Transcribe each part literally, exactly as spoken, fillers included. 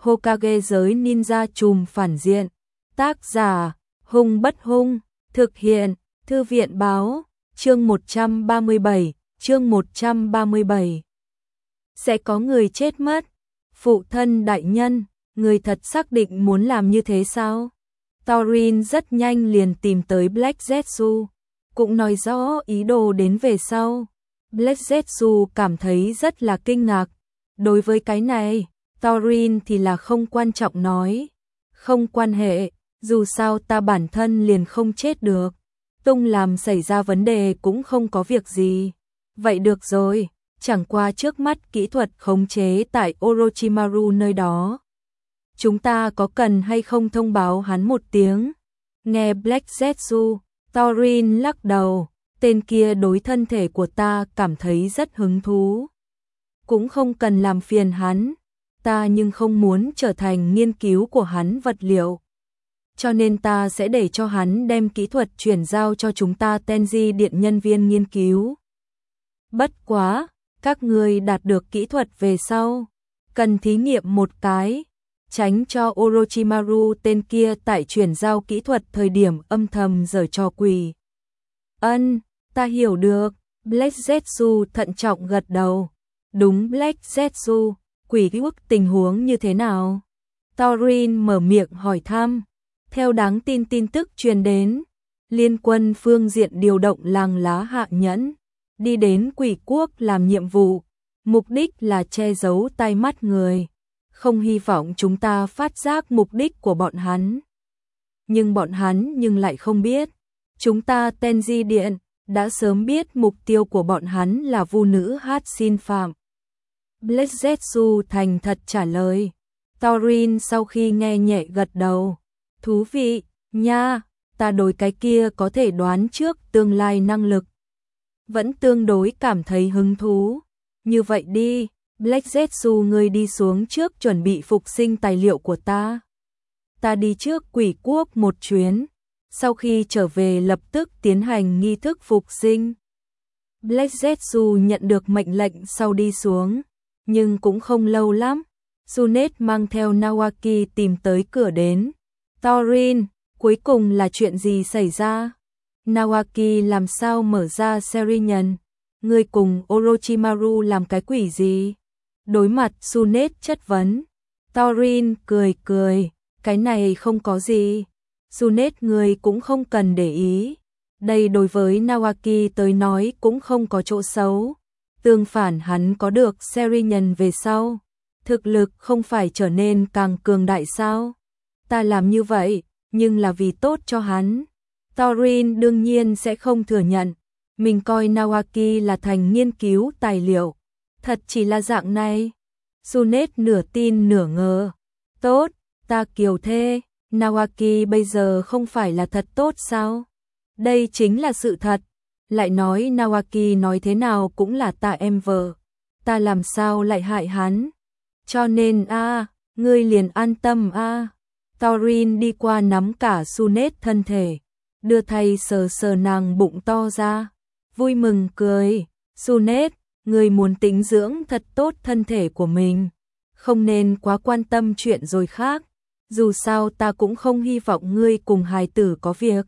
Hokage giới ninja trùm phản diện. Tác giả, Hung Bất Hung, thực hiện, Thư viện báo, chương một trăm ba mươi bảy, chương một trăm ba mươi bảy. Sẽ có người chết mất. Phụ thân đại nhân, người thật xác định muốn làm như thế sao? Thorin rất nhanh liền tìm tới Black Zetsu, cũng nói rõ ý đồ đến về sau. Black Zetsu cảm thấy rất là kinh ngạc. Đối với cái này, Thorin thì là không quan trọng nói. Không quan hệ, dù sao ta bản thân liền không chết được. Tung làm xảy ra vấn đề cũng không có việc gì. Vậy được rồi, chẳng qua trước mắt kỹ thuật khống chế tại Orochimaru nơi đó. Chúng ta có cần hay không thông báo hắn một tiếng? Nghe Black Zetsu, Thorin lắc đầu, tên kia đối thân thể của ta cảm thấy rất hứng thú. Cũng không cần làm phiền hắn, ta nhưng không muốn trở thành nghiên cứu của hắn vật liệu. Cho nên ta sẽ để cho hắn đem kỹ thuật chuyển giao cho chúng ta Tenji Điện nhân viên nghiên cứu. Bất quá, các ngươi đạt được kỹ thuật về sau, cần thí nghiệm một cái, tránh cho Orochimaru tên kia tại chuyển giao kỹ thuật thời điểm âm thầm giở trò quỷ. Ân, ta hiểu được, Black Zetsu thận trọng gật đầu. Đúng Black Zetsu, quỷ quốc tình huống như thế nào? Thorin mở miệng hỏi thăm. Theo đáng tin tin tức truyền đến, liên quân phương diện điều động làng lá hạ nhẫn, đi đến quỷ quốc làm nhiệm vụ, mục đích là che giấu tai mắt người. Không hy vọng chúng ta phát giác mục đích của bọn hắn. Nhưng bọn hắn nhưng lại không biết. Chúng ta Tenji Điện đã sớm biết mục tiêu của bọn hắn là vu nữ hát xin phạm. Black Zetsu thành thật trả lời. Thorin sau khi nghe nhẹ gật đầu. Thú vị, nha, ta đối cái kia có thể đoán trước tương lai năng lực. Vẫn tương đối cảm thấy hứng thú. Như vậy đi, Black Zetsu ngươi đi xuống trước chuẩn bị phục sinh tài liệu của ta. Ta đi trước quỷ quốc một chuyến, sau khi trở về lập tức tiến hành nghi thức phục sinh. Black Zetsu nhận được mệnh lệnh sau đi xuống, nhưng cũng không lâu lắm. Tsunade mang theo Nawaki tìm tới cửa đến. Thorin, cuối cùng là chuyện gì xảy ra? Nawaki làm sao mở ra Serinhân? Ngươi cùng Orochimaru làm cái quỷ gì? Đối mặt Tsunade chất vấn, Thorin cười cười, cái này không có gì. Tsunade ngươi cũng không cần để ý. Đây đối với Nawaki tới nói cũng không có chỗ xấu. Tương phản hắn có được Serinhân về sau, thực lực không phải trở nên càng cường đại sao? Ta làm như vậy, nhưng là vì tốt cho hắn. Thorin đương nhiên sẽ không thừa nhận, mình coi Nawaki là thành nghiên cứu tài liệu. Thật chỉ là dạng này. Tsunade nửa tin nửa ngờ. Tốt, ta kiều thê, Nawaki bây giờ không phải là thật tốt sao? Đây chính là sự thật. Lại nói Nawaki nói thế nào cũng là ta em vợ. Ta làm sao lại hại hắn? Cho nên a, à, ngươi liền an tâm a. À. Thorin đi qua nắm cả Tsunade thân thể, đưa tay sờ sờ nàng bụng to ra, vui mừng cười. Tsunade, ngươi muốn tĩnh dưỡng thật tốt thân thể của mình, không nên quá quan tâm chuyện rồi khác. Dù sao ta cũng không hy vọng ngươi cùng hài tử có việc.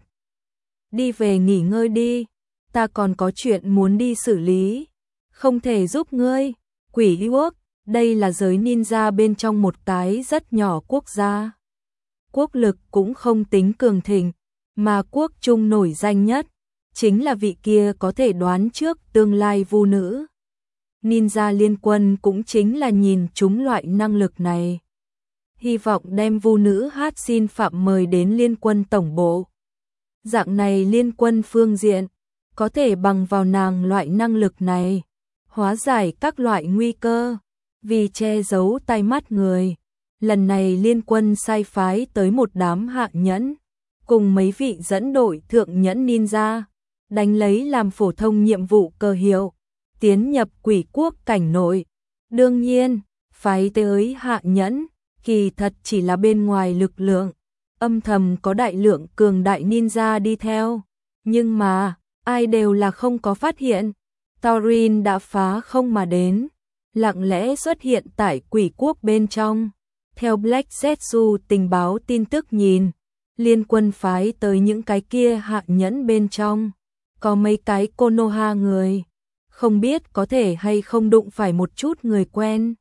Đi về nghỉ ngơi đi, ta còn có chuyện muốn đi xử lý. Không thể giúp ngươi. Quỷ quốc, đây là giới ninja bên trong một cái rất nhỏ quốc gia. Quốc lực cũng không tính cường thịnh, mà quốc trung nổi danh nhất chính là vị kia có thể đoán trước tương lai vu nữ. Ninja liên quân cũng chính là nhìn chúng loại năng lực này. Hy vọng đem vu nữ hát xin phạm mời đến liên quân tổng bộ. Dạng này liên quân phương diện, có thể bằng vào nàng loại năng lực này, hóa giải các loại nguy cơ, vì che giấu tai mắt người. Lần này liên quân sai phái tới một đám hạ nhẫn, cùng mấy vị dẫn đội thượng nhẫn ninja, đánh lấy làm phổ thông nhiệm vụ cơ hiệu, tiến nhập quỷ quốc cảnh nội. Đương nhiên, phái tới hạ nhẫn, kỳ thật chỉ là bên ngoài lực lượng, âm thầm có đại lượng cường đại ninja đi theo. Nhưng mà, ai đều là không có phát hiện. Thorin đã phá không mà đến, lặng lẽ xuất hiện tại quỷ quốc bên trong. Theo Black Zetsu tình báo tin tức nhìn, liên quân phái tới những cái kia hạ nhẫn bên trong, có mấy cái Konoha người, không biết có thể hay không đụng phải một chút người quen.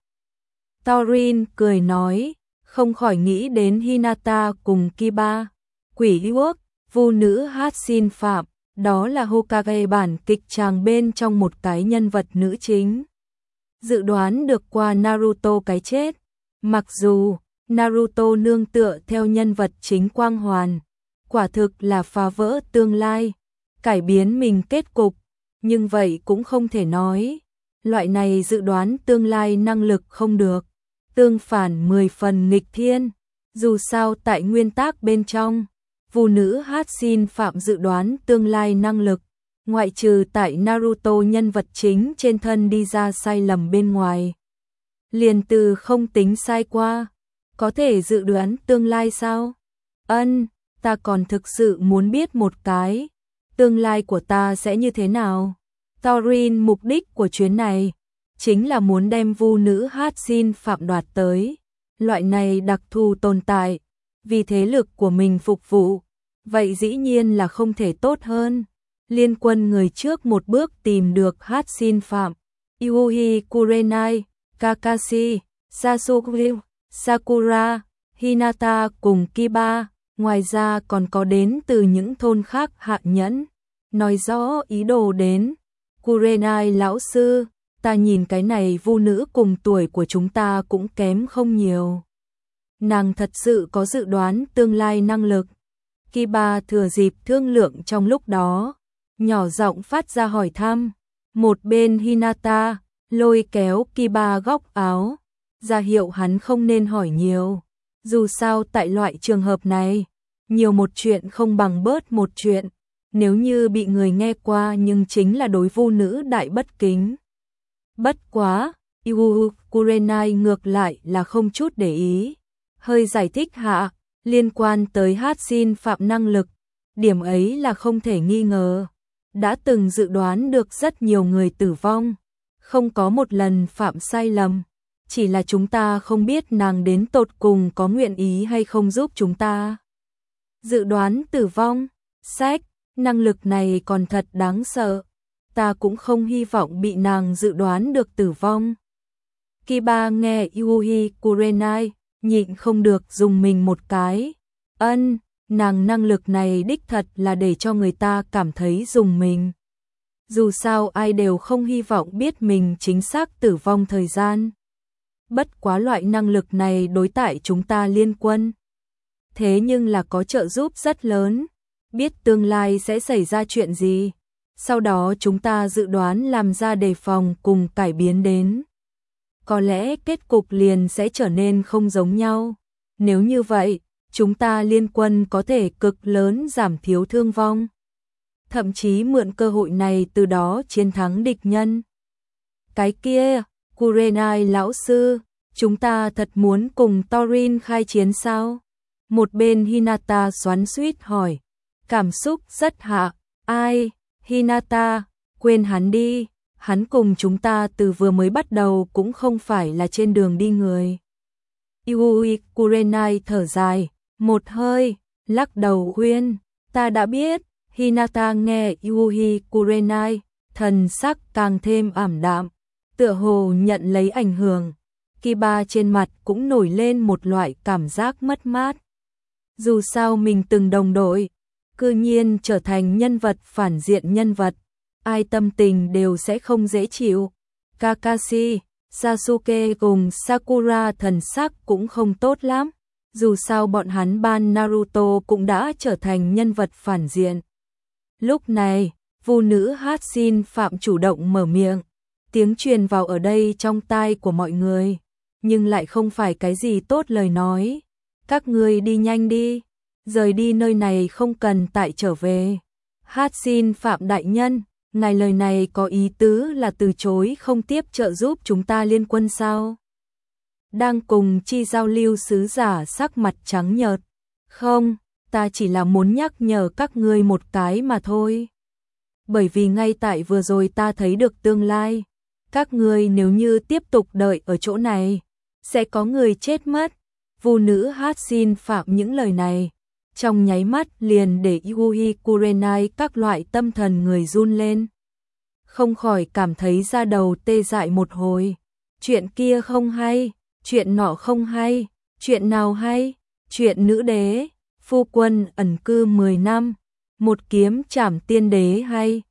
Thorin cười nói, không khỏi nghĩ đến Hinata cùng Kiba, quỷ quốc, vu nữ hát xin phạm, đó là Hokage bản kịch tràng bên trong một cái nhân vật nữ chính. Dự đoán được qua Naruto cái chết, mặc dù Naruto nương tựa theo nhân vật chính Quang Hoàn, quả thực là phá vỡ tương lai, cải biến mình kết cục, nhưng vậy cũng không thể nói, loại này dự đoán tương lai năng lực không được, tương phản mười phần nghịch thiên, dù sao tại nguyên tắc bên trong, vu nữ hát xin phạm dự đoán tương lai năng lực, ngoại trừ tại Naruto nhân vật chính trên thân đi ra sai lầm bên ngoài. Liền từ không tính sai qua, có thể dự đoán tương lai sao? Ân, ta còn thực sự muốn biết một cái, tương lai của ta sẽ như thế nào? Thorin mục đích của chuyến này, chính là muốn đem vu nữ hát xin phạm đoạt tới, loại này đặc thù tồn tại, vì thế lực của mình phục vụ, vậy dĩ nhiên là không thể tốt hơn. Liên quân người trước một bước tìm được hát xin phạm, Yuhi Kurenai, Kakashi, Sasuke, Sakura, Hinata cùng Kiba, ngoài ra còn có đến từ những thôn khác hạ nhẫn, nói rõ ý đồ đến. Kurenai lão sư, ta nhìn cái này vu nữ cùng tuổi của chúng ta cũng kém không nhiều. Nàng thật sự có dự đoán tương lai năng lực. Kiba thừa dịp thương lượng trong lúc đó, nhỏ giọng phát ra hỏi thăm. Một bên Hinata lôi kéo Kiba góc áo, ra hiệu hắn không nên hỏi nhiều. Dù sao tại loại trường hợp này, nhiều một chuyện không bằng bớt một chuyện. Nếu như bị người nghe qua nhưng chính là đối vu nữ đại bất kính. Bất quá, Yu Kurenai ngược lại là không chút để ý. Hơi giải thích hạ, liên quan tới hát xin phạm năng lực, điểm ấy là không thể nghi ngờ. Đã từng dự đoán được rất nhiều người tử vong, không có một lần phạm sai lầm. Chỉ là chúng ta không biết nàng đến tột cùng có nguyện ý hay không giúp chúng ta. Dự đoán tử vong, sách, năng lực này còn thật đáng sợ. Ta cũng không hy vọng bị nàng dự đoán được tử vong. Kiba nghe Yuhi Kurenai, nhịn không được dùng mình một cái. Ân, nàng năng lực này đích thật là để cho người ta cảm thấy dùng mình. Dù sao ai đều không hy vọng biết mình chính xác tử vong thời gian. Bất quá loại năng lực này đối tại chúng ta liên quân. Thế nhưng là có trợ giúp rất lớn. Biết tương lai sẽ xảy ra chuyện gì. Sau đó chúng ta dự đoán làm ra đề phòng cùng cải biến đến. Có lẽ kết cục liền sẽ trở nên không giống nhau. Nếu như vậy, chúng ta liên quân có thể cực lớn giảm thiếu thương vong. Thậm chí mượn cơ hội này từ đó chiến thắng địch nhân. Cái kia, Kurenai lão sư, chúng ta thật muốn cùng Thorin khai chiến sao? Một bên Hinata xoắn xuýt hỏi. Cảm xúc rất hạ, ai? Hinata, quên hắn đi, hắn cùng chúng ta từ vừa mới bắt đầu cũng không phải là trên đường đi người. Yui Kurenai thở dài, một hơi, lắc đầu khuyên, ta đã biết. Hinata nghe Yui Kurenai, thần sắc càng thêm ảm đạm, tựa hồ nhận lấy ảnh hưởng. Kiba trên mặt cũng nổi lên một loại cảm giác mất mát. Dù sao mình từng đồng đội, cư nhiên trở thành nhân vật phản diện nhân vật, ai tâm tình đều sẽ không dễ chịu. Kakashi, Sasuke cùng Sakura thần sắc cũng không tốt lắm, dù sao bọn hắn ban Naruto cũng đã trở thành nhân vật phản diện. Lúc này, vu nữ hát xin phạm chủ động mở miệng, tiếng truyền vào ở đây trong tai của mọi người, nhưng lại không phải cái gì tốt lời nói. Các ngươi đi nhanh đi, rời đi nơi này không cần tại trở về. Hát xin phạm đại nhân, ngài lời này có ý tứ là từ chối không tiếp trợ giúp chúng ta liên quân sao? Đang cùng chi giao lưu sứ giả sắc mặt trắng nhợt. Không, ta chỉ là muốn nhắc nhở các ngươi một cái mà thôi. Bởi vì ngay tại vừa rồi ta thấy được tương lai. Các ngươi nếu như tiếp tục đợi ở chỗ này, sẽ có người chết mất. Vu nữ hát xin phạm những lời này, trong nháy mắt liền để Yui Kurenai các loại tâm thần người run lên. Không khỏi cảm thấy da đầu tê dại một hồi. Chuyện kia không hay, chuyện nọ không hay, chuyện nào hay? Chuyện nữ đế, phu quân ẩn cư mười năm, một kiếm trảm tiên đế hay?